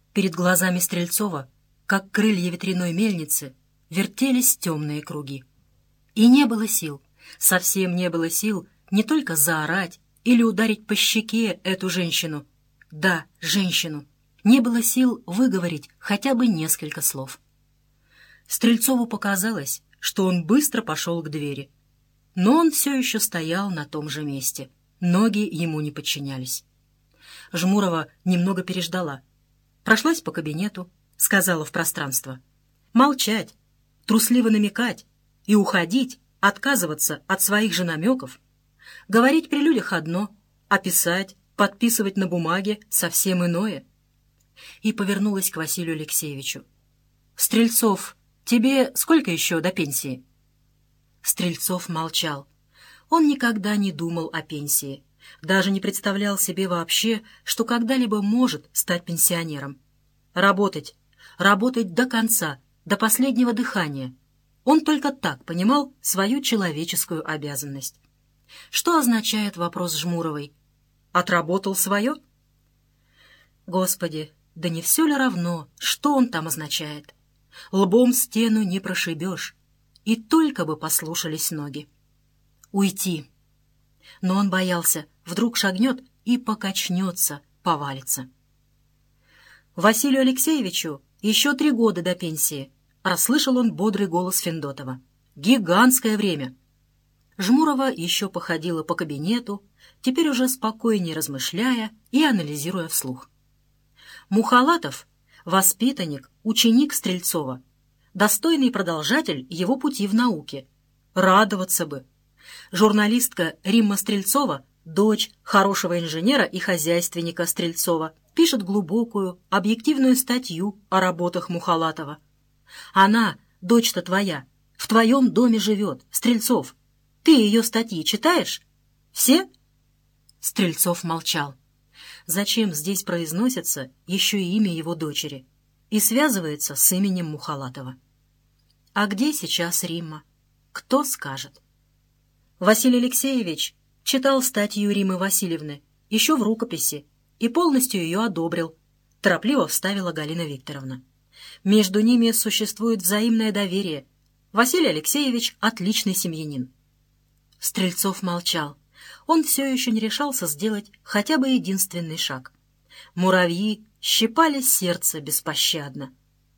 Перед глазами Стрельцова, как крылья ветряной мельницы, вертелись темные круги. И не было сил, совсем не было сил не только заорать или ударить по щеке эту женщину. Да, женщину. Не было сил выговорить хотя бы несколько слов. Стрельцову показалось, что он быстро пошел к двери. Но он все еще стоял на том же месте. Ноги ему не подчинялись. Жмурова немного переждала. Прошлась по кабинету, сказала в пространство: молчать, трусливо намекать и уходить, отказываться от своих же намеков. Говорить при людях одно, а писать, подписывать на бумаге совсем иное. И повернулась к Василию Алексеевичу. «Стрельцов, тебе сколько еще до пенсии?» Стрельцов молчал. Он никогда не думал о пенсии, даже не представлял себе вообще, что когда-либо может стать пенсионером. Работать, работать до конца, до последнего дыхания. Он только так понимал свою человеческую обязанность. Что означает вопрос Жмуровой? Отработал свое? Господи, да не все ли равно, что он там означает? Лбом стену не прошибешь, и только бы послушались ноги. Уйти. Но он боялся, вдруг шагнет и покачнется, повалится. Василию Алексеевичу еще 3 года до пенсии. Расслышал он бодрый голос Федотова. Гигантское время. Жмурова еще походила по кабинету, теперь уже спокойнее размышляя и анализируя вслух. Мухалатов — воспитанник, ученик Стрельцова, достойный продолжатель его пути в науке. Радоваться бы. Журналистка Римма Стрельцова, дочь хорошего инженера и хозяйственника Стрельцова, пишет глубокую, объективную статью о работах Мухалатова. Она, дочь-то твоя, в твоем доме живет, Стрельцов. Ты ее статьи читаешь? Все? Стрельцов молчал. Зачем здесь произносится еще и имя его дочери и связывается с именем Мухалатова? А где сейчас Римма? Кто скажет? Василий Алексеевич читал статью Риммы Васильевны еще в рукописи и полностью ее одобрил, торопливо вставила Галина Викторовна. Между ними существует взаимное доверие. Василий Алексеевич — отличный семьянин. Стрельцов молчал. Он все еще не решался сделать хотя бы единственный шаг. Муравьи щипали сердце беспощадно.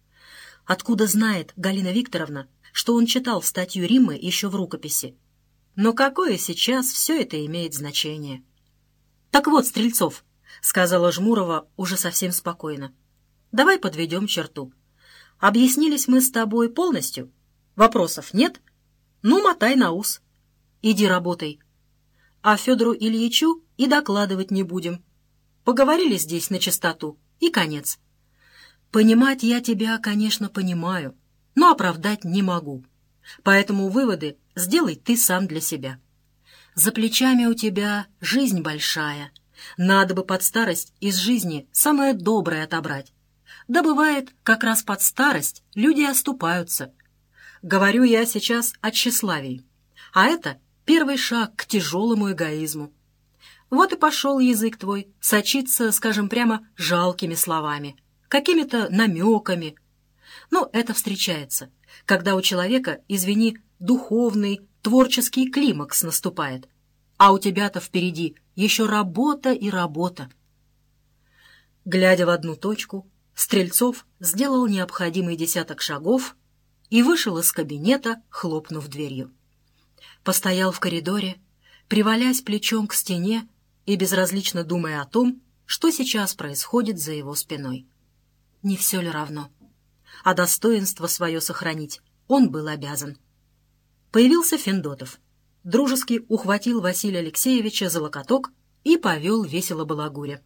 Откуда знает Галина Викторовна, что он читал статью Риммы еще в рукописи? Но какое сейчас все это имеет значение? «Так вот, Стрельцов», — сказала Жмурова уже совсем спокойно, — «давай подведем черту. Объяснились мы с тобой полностью? Вопросов нет? Ну, мотай на ус. Иди работай. А Федору Ильичу и докладывать не будем. Поговорили здесь на чистоту, и конец. Понимать я тебя, конечно, понимаю, но оправдать не могу. Поэтому выводы сделай ты сам для себя. За плечами у тебя жизнь большая. Надо бы под старость из жизни самое доброе отобрать. Да бывает, как раз под старость люди оступаются. Говорю я сейчас о тщеславии. А это первый шаг к тяжелому эгоизму. Вот и пошел язык твой сочиться, скажем прямо, жалкими словами, какими-то намеками. Но это встречается, когда у человека, извини, духовный, творческий климакс наступает. А у тебя-то впереди еще работа и работа. Глядя в одну точку, Стрельцов сделал необходимый 10 шагов и вышел из кабинета, хлопнув дверью. Постоял в коридоре, привалясь плечом к стене и безразлично думая о том, что сейчас происходит за его спиной. Не все ли равно? А достоинство свое сохранить он был обязан. Появился Федотов. Дружески ухватил Василия Алексеевича за локоток и повел весело балагуря.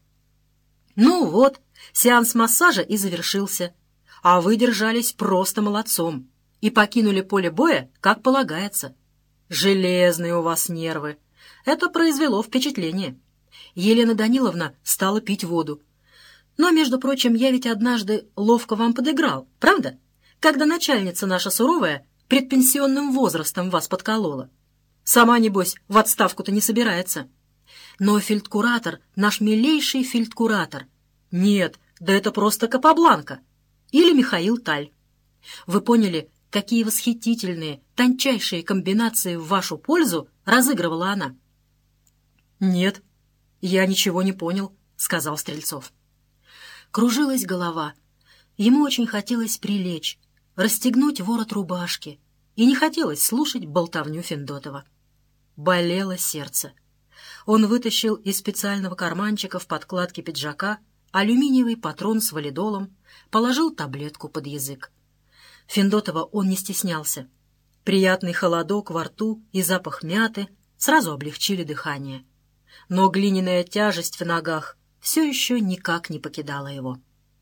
«Ну вот, сеанс массажа и завершился, а вы держались просто молодцом и покинули поле боя, как полагается. Железные у вас нервы. Это произвело впечатление. Елена Даниловна стала пить воду. Но, между прочим, я ведь однажды ловко вам подыграл, правда? Когда начальница наша суровая предпенсионным возрастом вас подколола. Сама, небось, в отставку-то не собирается. Но фельдкуратор, наш милейший фельдкуратор, нет, Да это просто Капабланка или Михаил Таль. Вы поняли, какие восхитительные, тончайшие комбинации в вашу пользу разыгрывала она? «Нет, я ничего не понял», — сказал Стрельцов. Кружилась голова. Ему очень хотелось прилечь, расстегнуть ворот рубашки, и не хотелось слушать болтовню Федотова. Болело сердце. Он вытащил из специального карманчика в подкладке пиджака алюминиевый патрон с валидолом, положил таблетку под язык. Федотова он не стеснялся. Приятный холодок во рту и запах мяты сразу облегчили дыхание. Но глиняная тяжесть в ногах все еще никак не покидала его.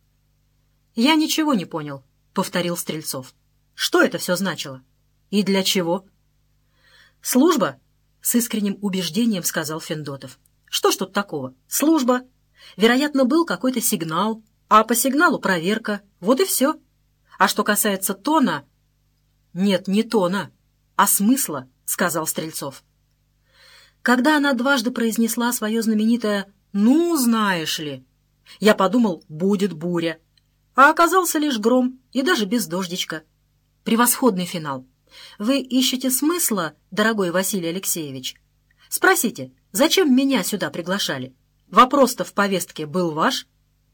«Я ничего не понял», — повторил Стрельцов. «Что это все значило? И для чего?» «Служба», — с искренним убеждением сказал Федотов. «Что ж тут такого? Служба. Вероятно, был какой-то сигнал, а по сигналу проверка. Вот и все. А что касается тона...» «Нет, не тона, а смысла», — сказал Стрельцов. Когда она дважды произнесла свое знаменитое «ну, знаешь ли», я подумал, будет буря. А оказался лишь гром, и даже без дождичка. Превосходный финал. Вы ищете смысла, дорогой Василий Алексеевич? Спросите, зачем меня сюда приглашали? Вопрос-то в повестке был ваш?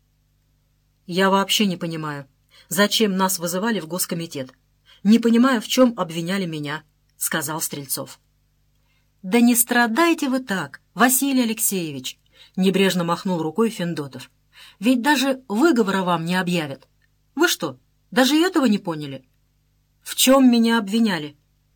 Я вообще не понимаю, зачем нас вызывали в Госкомитет. Не понимаю, в чем обвиняли меня, — сказал Стрельцов. «Да не страдайте вы так, Василий Алексеевич!» — небрежно махнул рукой Федотов. «Ведь даже выговора вам не объявят. Вы что, даже этого не поняли?» «В чем меня обвиняли?»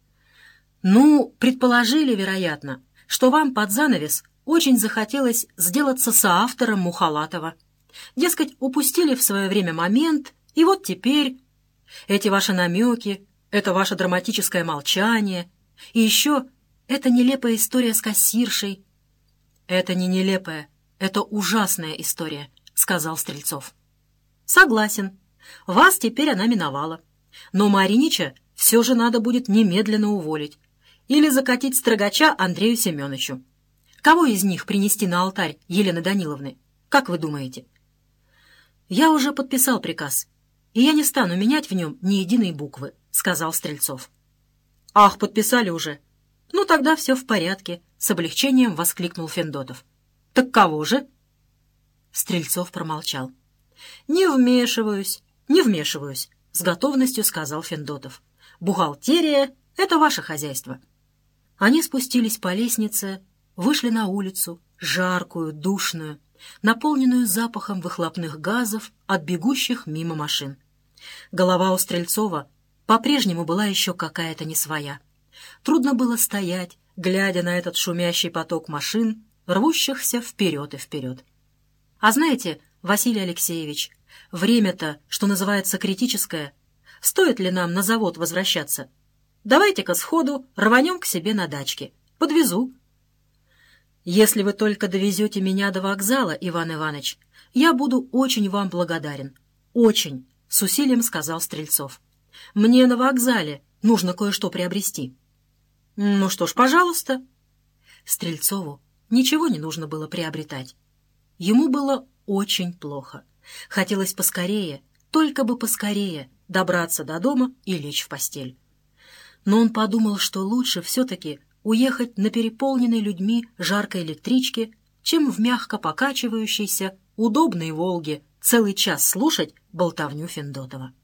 «Ну, предположили, вероятно, что вам под занавес очень захотелось сделаться соавтором Мухалатова. Дескать, упустили в свое время момент, и вот теперь эти ваши намеки, это ваше драматическое молчание, и еще... Это нелепая история с кассиршей». «Это не нелепая, это ужасная история», — сказал Стрельцов. «Согласен. Вас теперь она миновала. Но Маринича все же надо будет немедленно уволить или закатить строгача Андрею Семеновичу. Кого из них принести на алтарь Елены Даниловны? Как вы думаете?» «Я уже подписал приказ, и я не стану менять в нем ни единой буквы», — сказал Стрельцов. «Ах, подписали уже? Ну, тогда все в порядке», — с облегчением воскликнул Федотов. «Так кого же?» Стрельцов промолчал. «Не вмешиваюсь, не вмешиваюсь», — с готовностью сказал Федотов. «Бухгалтерия — это ваше хозяйство». Они спустились по лестнице, вышли на улицу, жаркую, душную, наполненную запахом выхлопных газов от бегущих мимо машин. Голова у Стрельцова по-прежнему была еще какая-то не своя. Трудно было стоять, глядя на этот шумящий поток машин, рвущихся вперед и вперед. «А знаете, Василий Алексеевич, время-то, что называется, критическое. Стоит ли нам на завод возвращаться? Давайте-ка сходу рванем к себе на дачке. Подвезу». «Если вы только довезете меня до вокзала, Иван Иванович, я буду очень вам благодарен. Очень», — с усилием сказал Стрельцов. «Мне на вокзале нужно кое-что приобрести». «Ну что ж, пожалуйста». Стрельцову ничего не нужно было приобретать. Ему было очень плохо. Хотелось поскорее, только бы поскорее добраться до дома и лечь в постель. Но он подумал, что лучше все-таки уехать на переполненной людьми жаркой электричке, чем в мягко покачивающейся, удобной «Волге» целый час слушать болтовню Федотова.